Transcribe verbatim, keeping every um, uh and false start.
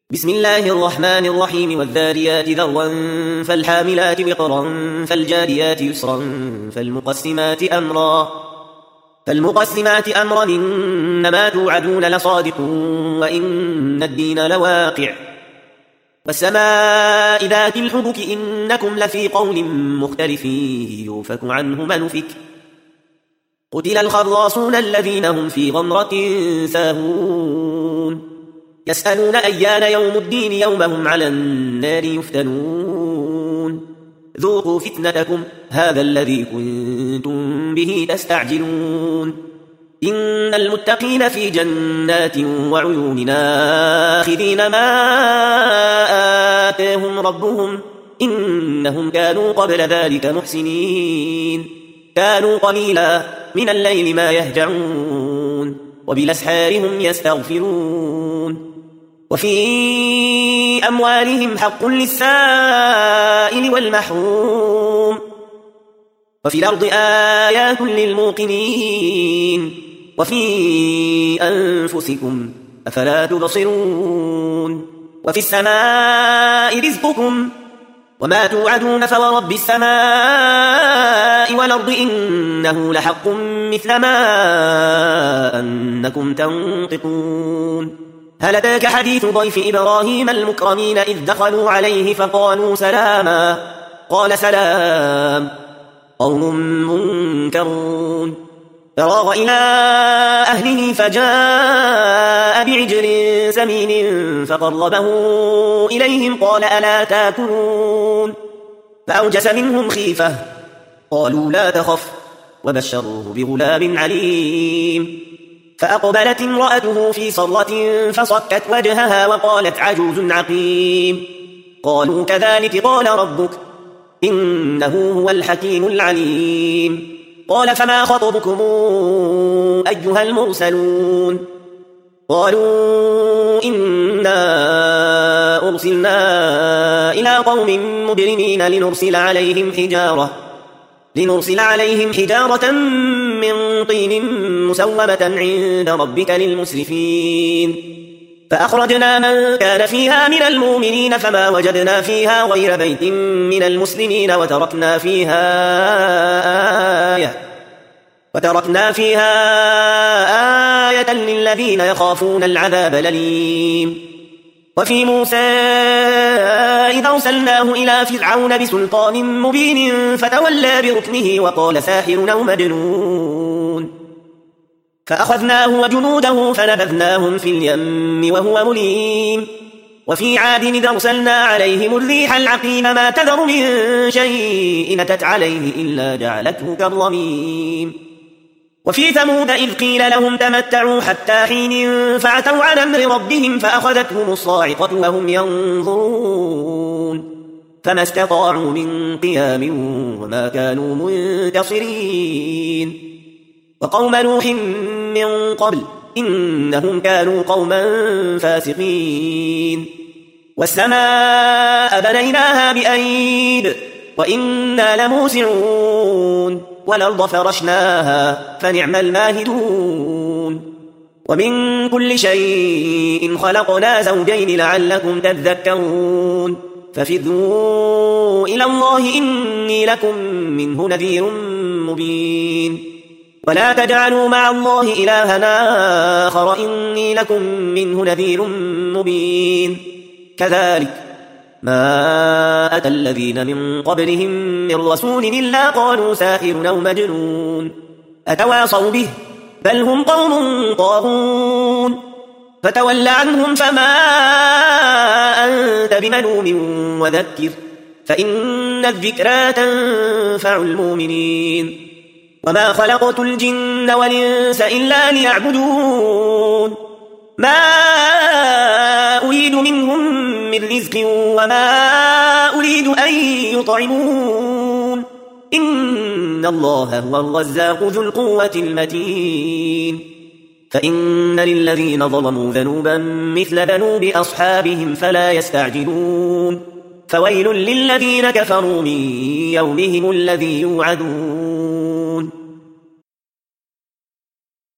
بسم الله الرحمن الرحيم والذاريات ذروا فالحاملات وقرا فالجاريات يسرا فالمقسمات أمرا فالمقسمات أمرا إنما توعدون لصادق وإن الدين لواقع والسماء ذات الحبك إنكم لفي قول مختلف يوفك عنه من أفك قتل الخراصون الذين هم في غمرة ساهون يسألون أيان يوم الدين يوم هم على النار يفتنون ذوقوا فتنتكم هذا الذي كنتم به تستعجلون إن المتقين في جنات وعيون آخذين ما آتاهم ربهم إنهم كانوا قبل ذلك محسنين كانوا قليلا من الليل ما يهجعون وبالأسحار هم يستغفرون وفي أموالهم حق للسائل والمحروم وفي الأرض آيات للموقنين وفي أنفسكم أفلا تبصرون وفي السماء رزقكم وما توعدون فورب السماء والأرض إنه لحق مثل ما أنكم تنطقون هل أتاك حديث ضيف إبراهيم المكرمين إذ دخلوا عليه فقالوا سلاما قال سلام قوم منكرون فراغ إلى أهله فجاء بعجل سمين فقربه إليهم قال ألا تاكلون فأوجس منهم خيفة قالوا لا تخف وبشروه بغلام عليم فأقبلت امرأته في صرة فصكت وجهها وقالت عجوز عقيم قالوا كذلك قال ربك إنه هو الحكيم العليم قال فما خطبكم أيها المرسلون قالوا إنا أرسلنا إلى قوم مجرمين لنرسل عليهم حجارة لنرسل عليهم حجارة من طين مسومة عند ربك للمسرفين فأخرجنا من كان فيها من المؤمنين فما وجدنا فيها غير بيت من المسلمين وتركنا فيها آية وتركنا فيها آية للذين يخافون العذاب الأليم وفي موسى إذا أرسلناه إلى فرعون بسلطان مبين فتولى بركنه وقال ساحر أو مجنون فأخذناه وجنوده فنبذناهم في اليم وهو مليم وفي عاد إذا أرسلنا عليهم الريح العقيم ما تذر من شيء أتت عليه إلا جعلته كالرميم وفي ثمود إذ قيل لهم تمتعوا حتى حين فعتوا عن أمر ربهم فأخذتهم الصاعقة وهم ينظرون فما استطاعوا من قيام وما كانوا منتصرين وقوم نوح من قبل إنهم كانوا قوما فاسقين والسماء بنيناها بأيد وإنا لموسعون والأرض فرشناها فنعم الماهدون ومن كل شيء خلقنا زوجين لعلكم تذكرون ففروا إلى الله إني لكم منه نذير مبين ولا تجعلوا مع الله إلهنا آخر إني لكم منه نذير مبين كذلك ما أتى الذين من قبلهم من رسول إلا قالوا ساحر أو مجنون أتواصوا به بل هم قوم طاغون فتول عنهم فما أنت بملوم وذكر فإن الذكرى تنفع المؤمنين وما خلقت الجن والإنس إلا ليعبدون ما أريد منهم من رزق وما أريد أن يطعمون إن الله هو الرزاق ذو القوة المتين فإن للذين ظلموا ذنوبا مثل ذنوب أصحابهم فلا يستعجلون فويل للذين كفروا من يومهم الذي يوعدون